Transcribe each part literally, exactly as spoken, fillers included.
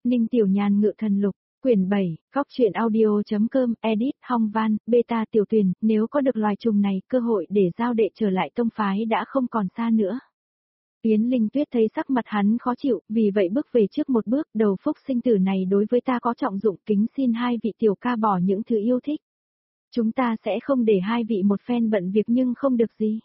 Ninh Tiểu Nhàn ngự thần lục, quyển bảy, góc truyện audio.com, edit, Hong Van, beta tiểu tuyển, nếu có được loài trùng này, cơ hội để giao đệ trở lại tông phái đã không còn xa nữa. Yến Linh Tuyết thấy sắc mặt hắn khó chịu, vì vậy bước về trước một bước, đầu phúc sinh tử này đối với ta có trọng dụng, kính xin hai vị tiểu ca bỏ những thứ yêu thích. Chúng ta sẽ không để hai vị một phen bận việc nhưng không được gì.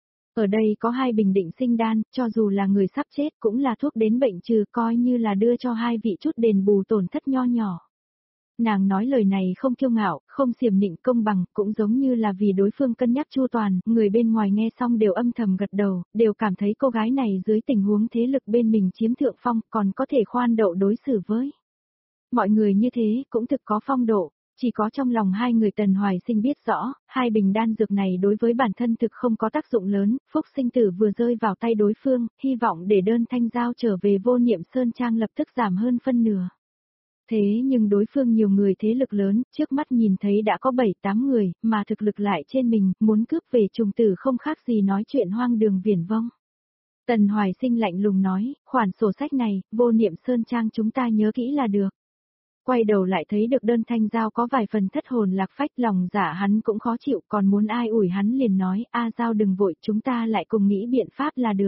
Ở đây có hai bình định sinh đan, cho dù là người sắp chết cũng là thuốc đến bệnh trừ, coi như là đưa cho hai vị chút đền bù tổn thất nho nhỏ. Nàng nói lời này không kiêu ngạo, không xiểm nịnh, công bằng, cũng giống như là vì đối phương cân nhắc chu toàn, người bên ngoài nghe xong đều âm thầm gật đầu, đều cảm thấy cô gái này dưới tình huống thế lực bên mình chiếm thượng phong, còn có thể khoan đậu đối xử với mọi người như thế, cũng thực có phong độ. Chỉ có trong lòng hai người Tần Hoài Sinh biết rõ, hai bình đan dược này đối với bản thân thực không có tác dụng lớn, phúc sinh tử vừa rơi vào tay đối phương, hy vọng để đơn thanh giao trở về Vô Niệm Sơn Trang lập tức giảm hơn phân nửa. Thế nhưng đối phương nhiều người thế lực lớn, trước mắt nhìn thấy đã có bảy tám người, mà thực lực lại trên mình, muốn cướp về trùng tử không khác gì nói chuyện hoang đường viển vông. Tần Hoài Sinh lạnh lùng nói, khoản sổ sách này, Vô Niệm Sơn Trang chúng ta nhớ kỹ là được. Quay đầu lại thấy được đơn thanh giao có vài phần thất hồn lạc phách, lòng giả hắn cũng khó chịu, còn muốn ai ủi hắn liền nói, a giao đừng vội, chúng ta lại cùng nghĩ biện pháp là được.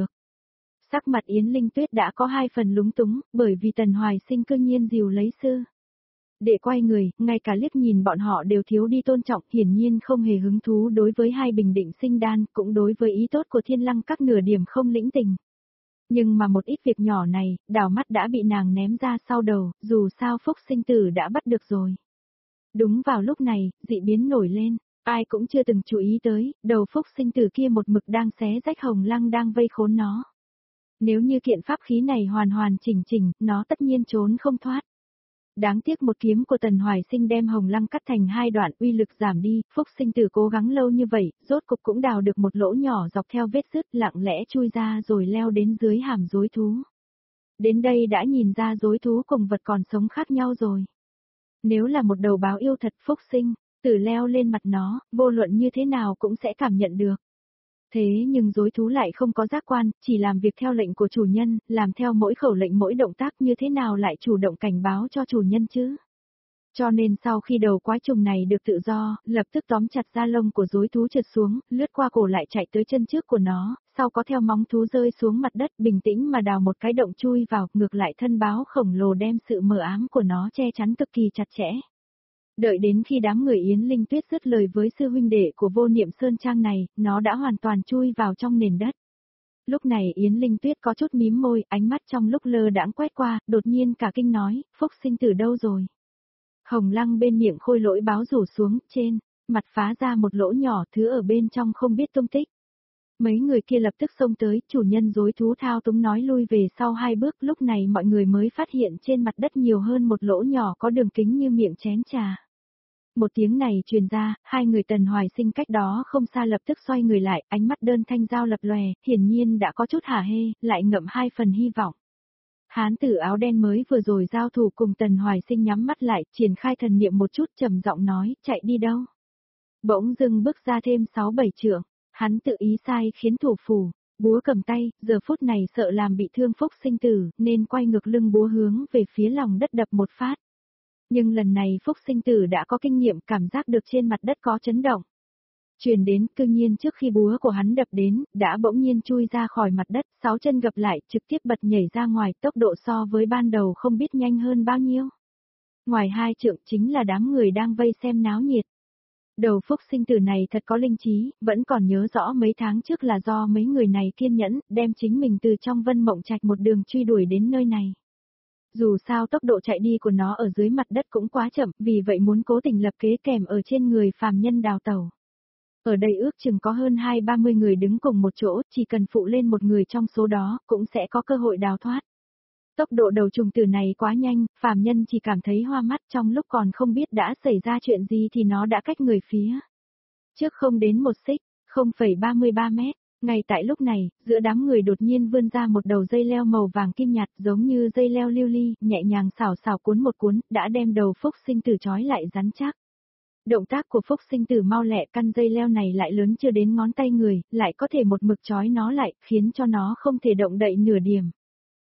Sắc mặt Yến Linh Tuyết đã có hai phần lúng túng, bởi vì Tần Hoài Sinh cư nhiên dìu lấy sư. Để quay người, ngay cả liếc nhìn bọn họ đều thiếu đi tôn trọng, hiển nhiên không hề hứng thú đối với hai bình định sinh đan, cũng đối với ý tốt của Thiên Lăng các nửa điểm không lĩnh tình. Nhưng mà một ít việc nhỏ này, đảo mắt đã bị nàng ném ra sau đầu, dù sao phúc sinh tử đã bắt được rồi. Đúng vào lúc này, dị biến nổi lên, ai cũng chưa từng chú ý tới, đầu phúc sinh tử kia một mực đang xé rách Hồng Lăng đang vây khốn nó. Nếu như kiện pháp khí này hoàn hoàn chỉnh chỉnh, nó tất nhiên trốn không thoát. Đáng tiếc một kiếm của Tần Hoài Sinh đem Hồng Lăng cắt thành hai đoạn, uy lực giảm đi, phúc sinh tử cố gắng lâu như vậy, rốt cục cũng đào được một lỗ nhỏ dọc theo vết sứt, lặng lẽ chui ra rồi leo đến dưới hàm rối thú. Đến đây đã nhìn ra rối thú cùng vật còn sống khác nhau rồi. Nếu là một đầu báo yêu thật, phúc sinh tử leo lên mặt nó, vô luận như thế nào cũng sẽ cảm nhận được. Thế nhưng rối thú lại không có giác quan, chỉ làm việc theo lệnh của chủ nhân, làm theo mỗi khẩu lệnh mỗi động tác, như thế nào lại chủ động cảnh báo cho chủ nhân chứ. Cho nên sau khi đầu quái trùng này được tự do, lập tức tóm chặt da lông của rối thú trượt xuống, lướt qua cổ lại chạy tới chân trước của nó, sau có theo móng thú rơi xuống mặt đất, bình tĩnh mà đào một cái động chui vào, ngược lại thân báo khổng lồ đem sự mờ ám của nó che chắn cực kỳ chặt chẽ. Đợi đến khi đám người Yến Linh Tuyết dứt lời với sư huynh đệ của Vô Niệm Sơn Trang này, nó đã hoàn toàn chui vào trong nền đất. Lúc này Yến Linh Tuyết có chút mím môi, ánh mắt trong lúc lơ đãng quét qua, đột nhiên cả kinh nói, phúc sinh tử đâu rồi? Hồng Lăng bên miệng khôi lỗi báo rủ xuống, trên, mặt phá ra một lỗ nhỏ, thứ ở bên trong không biết tung tích. Mấy người kia lập tức xông tới, chủ nhân rối thú thao túng nói lui về sau hai bước, lúc này mọi người mới phát hiện trên mặt đất nhiều hơn một lỗ nhỏ có đường kính như miệng chén trà. Một tiếng này truyền ra, hai người Tần Hoài Sinh cách đó không xa lập tức xoay người lại, ánh mắt đơn thanh giao lập lòe, hiển nhiên đã có chút hả hê, lại ngậm hai phần hy vọng. Hán tử áo đen mới vừa rồi giao thủ cùng Tần Hoài Sinh nhắm mắt lại, triển khai thần niệm một chút trầm giọng nói, chạy đi đâu? Bỗng dưng bước ra thêm sáu bảy trượng, hắn tự ý sai khiến thủ phủ, búa cầm tay, giờ phút này sợ làm bị thương phúc sinh tử, nên quay ngược lưng búa hướng về phía lòng đất đập một phát. Nhưng lần này phúc sinh tử đã có kinh nghiệm, cảm giác được trên mặt đất có chấn động. Truyền đến, cư nhiên trước khi búa của hắn đập đến, đã bỗng nhiên chui ra khỏi mặt đất, sáu chân gập lại, trực tiếp bật nhảy ra ngoài, tốc độ so với ban đầu không biết nhanh hơn bao nhiêu. Ngoài hai trượng chính là đám người đang vây xem náo nhiệt. Đầu phúc sinh tử này thật có linh trí, vẫn còn nhớ rõ mấy tháng trước là do mấy người này kiên nhẫn, đem chính mình từ trong Vân Mộng Trạch một đường truy đuổi đến nơi này. Dù sao tốc độ chạy đi của nó ở dưới mặt đất cũng quá chậm, vì vậy muốn cố tình lập kế kèm ở trên người phàm nhân đào tẩu. Ở đây ước chừng có hơn hai ba mươi người đứng cùng một chỗ, chỉ cần phụ lên một người trong số đó, cũng sẽ có cơ hội đào thoát. Tốc độ đầu trùng tử này quá nhanh, phàm nhân chỉ cảm thấy hoa mắt, trong lúc còn không biết đã xảy ra chuyện gì thì nó đã cách người phía trước không đến một xích, không phẩy ba mươi ba mét. Ngay tại lúc này, giữa đám người đột nhiên vươn ra một đầu dây leo màu vàng kim nhạt giống như dây leo lưu ly, nhẹ nhàng xào xào cuốn một cuốn, đã đem đầu phúc sinh tử trói lại rắn chắc. Động tác của phúc sinh tử mau lẹ, căn dây leo này lại lớn chưa đến ngón tay người, lại có thể một mực trói nó lại, khiến cho nó không thể động đậy nửa điểm.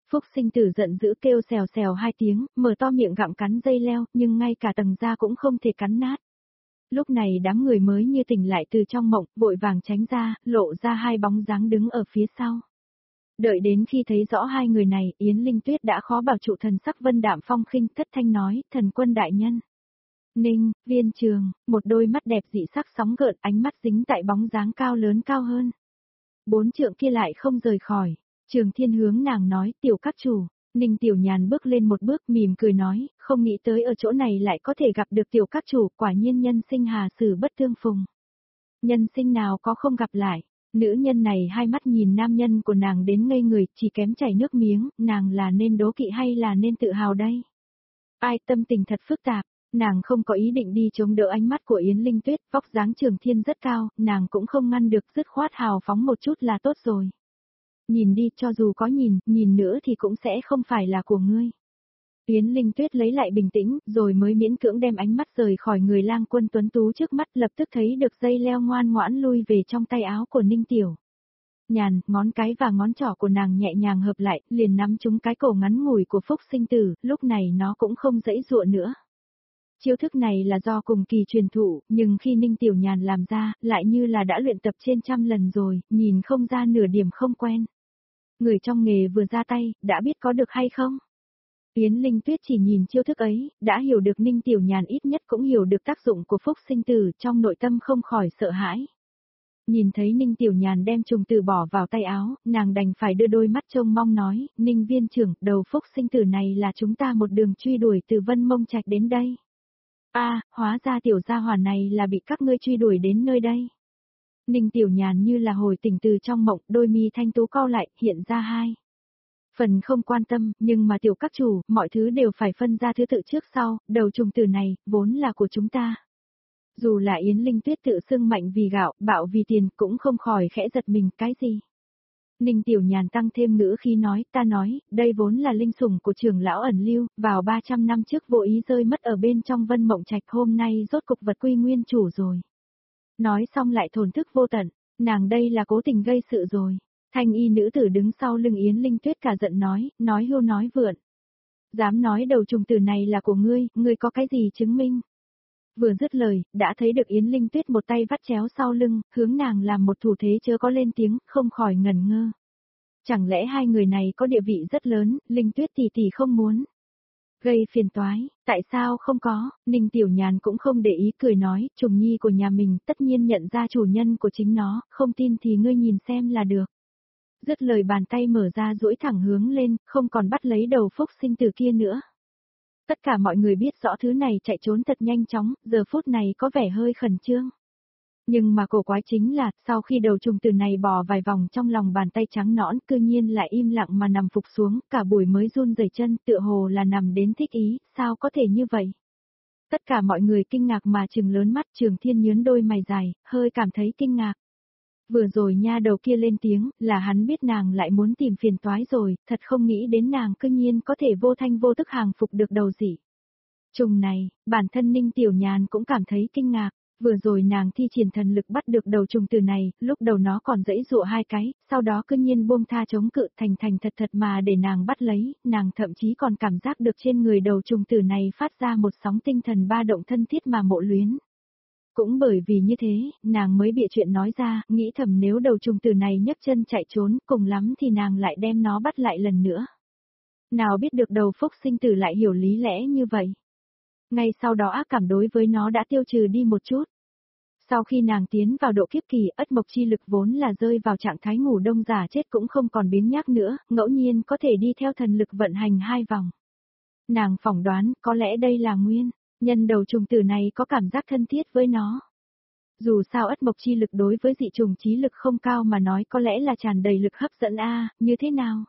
Phúc sinh tử giận dữ kêu xèo xèo hai tiếng, mở to miệng gặm cắn dây leo, nhưng ngay cả tầng da cũng không thể cắn nát. Lúc này đám người mới như tỉnh lại từ trong mộng, vội vàng tránh ra, lộ ra hai bóng dáng đứng ở phía sau. Đợi đến khi thấy rõ hai người này, Yến Linh Tuyết đã khó bảo trụ thần sắc vân đạm phong khinh, thất thanh nói, thần quân đại nhân. Ninh, Viên Trường, một đôi mắt đẹp dị sắc sóng gợn, ánh mắt dính tại bóng dáng cao lớn cao hơn. Bốn trượng kia lại không rời khỏi. Trường Thiên hướng nàng nói, tiểu các chủ. Ninh Tiểu Nhàn bước lên một bước mỉm cười nói, không nghĩ tới ở chỗ này lại có thể gặp được tiểu các chủ, quả nhiên nhân sinh hà sử bất tương phùng. Nhân sinh nào có không gặp lại. Nữ nhân này hai mắt nhìn nam nhân của nàng đến ngây người, chỉ kém chảy nước miếng, nàng là nên đố kỵ hay là nên tự hào đây? Ai, tâm tình thật phức tạp, nàng không có ý định đi chống đỡ ánh mắt của Yến Linh Tuyết, vóc dáng Trường Thiên rất cao, nàng cũng không ngăn được, dứt khoát hào phóng một chút là tốt rồi. Nhìn đi, cho dù có nhìn, nhìn nữa thì cũng sẽ không phải là của ngươi. Yến Linh Tuyết lấy lại bình tĩnh, rồi mới miễn cưỡng đem ánh mắt rời khỏi người lang quân tuấn tú trước mắt, lập tức thấy được dây leo ngoan ngoãn lui về trong tay áo của Ninh Tiểu Nhàn, ngón cái và ngón trỏ của nàng nhẹ nhàng hợp lại, liền nắm trúng cái cổ ngắn ngủi của Phúc sinh tử, lúc này nó cũng không dãy dụa nữa. Chiêu thức này là do cùng kỳ truyền thụ, nhưng khi Ninh Tiểu Nhàn làm ra, lại như là đã luyện tập trên trăm lần rồi, nhìn không ra nửa điểm không quen. Người trong nghề vừa ra tay, đã biết có được hay không? Yến Linh Tuyết chỉ nhìn chiêu thức ấy, đã hiểu được Ninh Tiểu Nhàn ít nhất cũng hiểu được tác dụng của Phúc sinh tử, trong nội tâm không khỏi sợ hãi. Nhìn thấy Ninh Tiểu Nhàn đem trùng tử bỏ vào tay áo, nàng đành phải đưa đôi mắt trông mong nói, Ninh viên trưởng, đầu Phúc sinh tử này là chúng ta một đường truy đuổi từ Vân Mông Trạch đến đây. A, à, hóa ra tiểu gia hỏa này là bị các ngươi truy đuổi đến nơi đây. Ninh Tiểu Nhàn như là hồi tỉnh từ trong mộng, đôi mi thanh tú cau lại, hiện ra hai phần không quan tâm, nhưng mà tiểu các chủ, mọi thứ đều phải phân ra thứ tự trước sau, đầu trùng tử này, vốn là của chúng ta. Dù là Yến Linh Tuyết tự xưng mạnh vì gạo, bạo vì tiền, cũng không khỏi khẽ giật mình, cái gì? Ninh Tiểu Nhàn tăng thêm ngữ khi nói, ta nói, đây vốn là linh sủng của trưởng lão ẩn lưu, vào ba trăm năm trước vô ý rơi mất ở bên trong Vân Mộng Trạch, hôm nay rốt cục vật quy nguyên chủ rồi. Nói xong lại thổn thức vô tận, nàng đây là cố tình gây sự rồi. Thanh y nữ tử đứng sau lưng Yến Linh Tuyết cả giận nói, nói hưu nói vượn. Dám nói đầu trùng tử này là của ngươi, ngươi có cái gì chứng minh? Vừa dứt lời, đã thấy được Yến Linh Tuyết một tay vắt chéo sau lưng, hướng nàng làm một thủ thế chớ có lên tiếng, không khỏi ngẩn ngơ. Chẳng lẽ hai người này có địa vị rất lớn, Linh Tuyết tỷ tỷ không muốn gây phiền toái, tại sao không có? Ninh Tiểu Nhàn cũng không để ý, cười nói, trùng nhi của nhà mình tất nhiên nhận ra chủ nhân của chính nó, không tin thì ngươi nhìn xem là được. Dứt lời bàn tay mở ra duỗi thẳng hướng lên, không còn bắt lấy đầu Phúc sinh tử kia nữa. Tất cả mọi người biết rõ thứ này chạy trốn thật nhanh chóng, giờ phút này có vẻ hơi khẩn trương. Nhưng mà cổ quái chính là, sau khi đầu trùng tử này bò vài vòng trong lòng bàn tay trắng nõn, cư nhiên lại im lặng mà nằm phục xuống, cả buổi mới run rẩy chân, tựa hồ là nằm đến thích ý, sao có thể như vậy? Tất cả mọi người kinh ngạc mà trừng lớn mắt, Trường Thiên nhướng đôi mày dài, hơi cảm thấy kinh ngạc. Vừa rồi nha đầu kia lên tiếng, là hắn biết nàng lại muốn tìm phiền toái rồi, thật không nghĩ đến nàng cư nhiên có thể vô thanh vô tức hàng phục được đầu dị trùng này, bản thân Ninh Tiểu Nhàn cũng cảm thấy kinh ngạc. Vừa rồi nàng thi triển thần lực bắt được đầu trùng tử này, lúc đầu nó còn dãy dụa hai cái, sau đó cư nhiên buông tha chống cự thành thành thật thật mà để nàng bắt lấy, nàng thậm chí còn cảm giác được trên người đầu trùng tử này phát ra một sóng tinh thần ba động thân thiết mà mộ luyến. Cũng bởi vì như thế, nàng mới bịa chuyện nói ra, nghĩ thầm nếu đầu trùng tử này nhấc chân chạy trốn, cùng lắm thì nàng lại đem nó bắt lại lần nữa. Nào biết được đầu Phúc sinh tử lại hiểu lý lẽ như vậy. Ngay sau đó ác cảm đối với nó đã tiêu trừ đi một chút. Sau khi nàng tiến vào độ kiếp kỳ, ất mộc chi lực vốn là rơi vào trạng thái ngủ đông giả chết cũng không còn biếng nhác nữa, ngẫu nhiên có thể đi theo thần lực vận hành hai vòng. Nàng phỏng đoán, có lẽ đây là nguyên nhân đầu trùng tử này có cảm giác thân thiết với nó. Dù sao ất mộc chi lực đối với dị trùng trí lực không cao mà nói có lẽ là tràn đầy lực hấp dẫn a, à, như thế nào?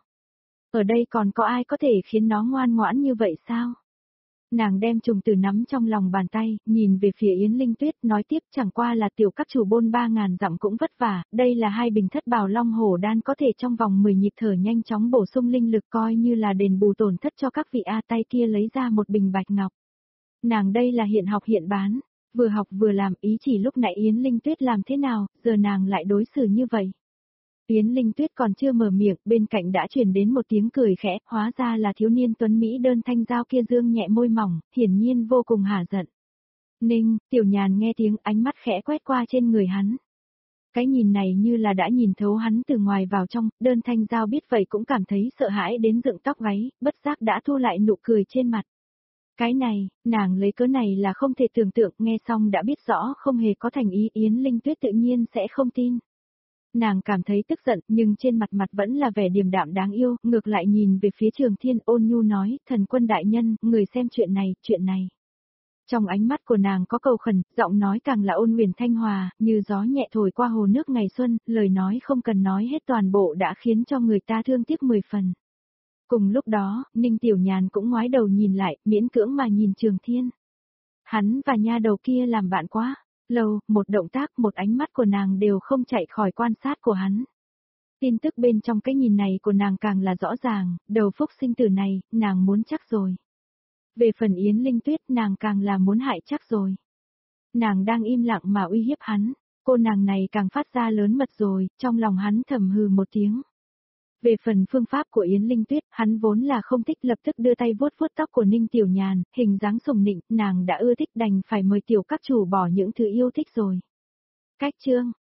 Ở đây còn có ai có thể khiến nó ngoan ngoãn như vậy sao? Nàng đem trùng tử nắm trong lòng bàn tay, nhìn về phía Yến Linh Tuyết, nói tiếp chẳng qua là tiểu các chủ bôn ba ngàn dặm cũng vất vả, đây là hai bình thất bào long hổ đan có thể trong vòng mười nhịp thở nhanh chóng bổ sung linh lực coi như là đền bù tổn thất cho các vị A tay kia lấy ra một bình bạch ngọc. Nàng đây là hiện học hiện bán, vừa học vừa làm, ý chỉ lúc nãy Yến Linh Tuyết làm thế nào, giờ nàng lại đối xử như vậy. Yến Linh Tuyết còn chưa mở miệng, bên cạnh đã truyền đến một tiếng cười khẽ, hóa ra là thiếu niên tuấn Mỹ đơn thanh giao kia dương nhẹ môi mỏng, hiển nhiên vô cùng hả giận. Ninh, Tiểu Nhàn nghe tiếng ánh mắt khẽ quét qua trên người hắn. Cái nhìn này như là đã nhìn thấu hắn từ ngoài vào trong, đơn thanh giao biết vậy cũng cảm thấy sợ hãi đến dựng tóc gáy, bất giác đã thu lại nụ cười trên mặt. Cái này, nàng lấy cớ này là không thể tưởng tượng, nghe xong đã biết rõ không hề có thành ý, Yến Linh Tuyết tự nhiên sẽ không tin. Nàng cảm thấy tức giận nhưng trên mặt mặt vẫn là vẻ điềm đạm đáng yêu, ngược lại nhìn về phía Trường Thiên ôn nhu nói, thần quân đại nhân, người xem chuyện này, chuyện này. Trong ánh mắt của nàng có cầu khẩn, giọng nói càng là ôn huyền thanh hòa, như gió nhẹ thổi qua hồ nước ngày xuân, lời nói không cần nói hết toàn bộ đã khiến cho người ta thương tiếc mười phần. Cùng lúc đó, Ninh Tiểu Nhàn cũng ngoái đầu nhìn lại, miễn cưỡng mà nhìn Trường Thiên. Hắn và nha đầu kia làm bạn quá, lâu, một động tác, một ánh mắt của nàng đều không chạy khỏi quan sát của hắn. Tin tức bên trong cái nhìn này của nàng càng là rõ ràng, đầu phúc sinh tử này, nàng muốn chắc rồi. Về phần Yến Linh Tuyết nàng càng là muốn hại chắc rồi. Nàng đang im lặng mà uy hiếp hắn, cô nàng này càng phát ra lớn mật rồi, trong lòng hắn thầm hừ một tiếng. Về phần phương pháp của Yến Linh Tuyết, hắn vốn là không thích, lập tức đưa tay vuốt vuốt tóc của Ninh Tiểu Nhàn, hình dáng sùng nịnh, nàng đã ưa thích đành phải mời tiểu các chủ bỏ những thứ yêu thích rồi. Cách chương